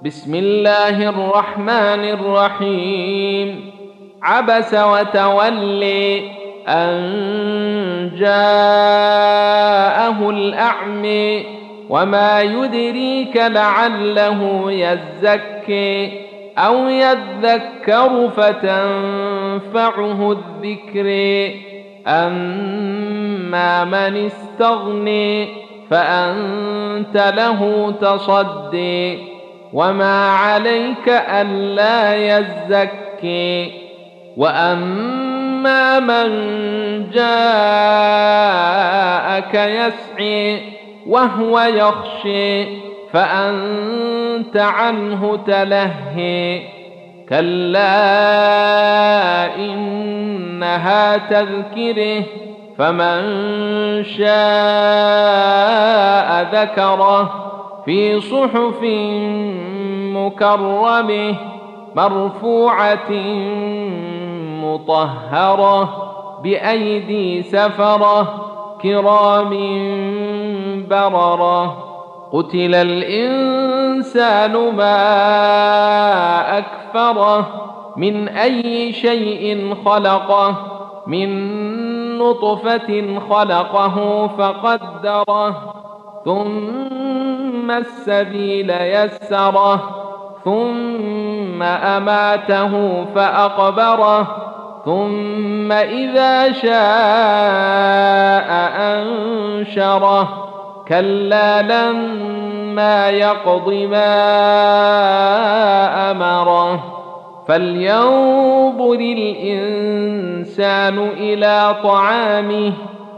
بسم الله الرحمن الرحيم. عبس وتولي أن جاءه الأعمى وما يدريك لعله يزكي أو يذكر فتنفعه الذكر. أما من استغني فأنت له تصدي وما عليك ألا يزكي. وأما من جاءك يسعي وهو يخشي فأنت عنه تلهي. كلا إنها تذكره فمن شاء ذكره في صحف مكرمة مرفوعة مطهرة بأيدي سفرة كرام بررة. قتل الإنسان ما أكفره من أي شيء خلقه من نطفة خلقه فقدره ثم السبيل يسره ثم أماته فأقبره ثم إذا شاء أنشره. كلا لما يقض ما أمره. فلينظر الإنسان إلى طعامه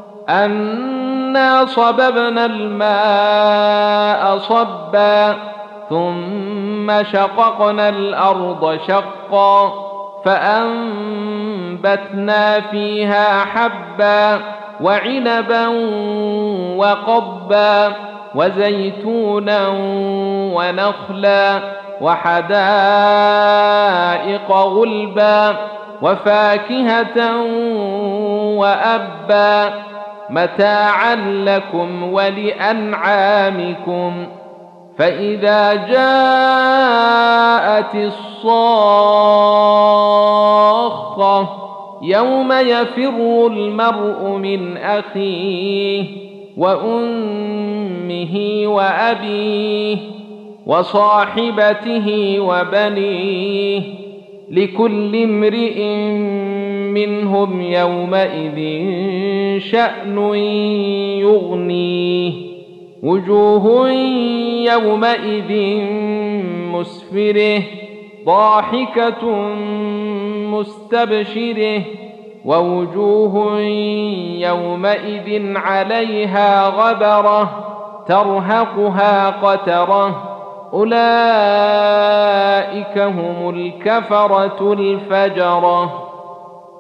أنا صببنا الماء صبا ثم شققنا الأرض شقا فأنبتنا فيها حبا وعنبا وقضبا وزيتونا ونخلا وحدائق غلبا وفاكهة وأبا متاعا لكم ولأنعامكم. فإذا جاءت الصاخة يوم يفر المرء من أخيه وأمه وأبيه وصاحبته وبنيه لكل امرئ منهم يومئذ شأن يغنيه. وجوه يومئذ مسفرة ضاحكة مستبشرة ووجوه يومئذ عليها غبرة ترهقها قترة. أولئك هم الكفرة الفجرة.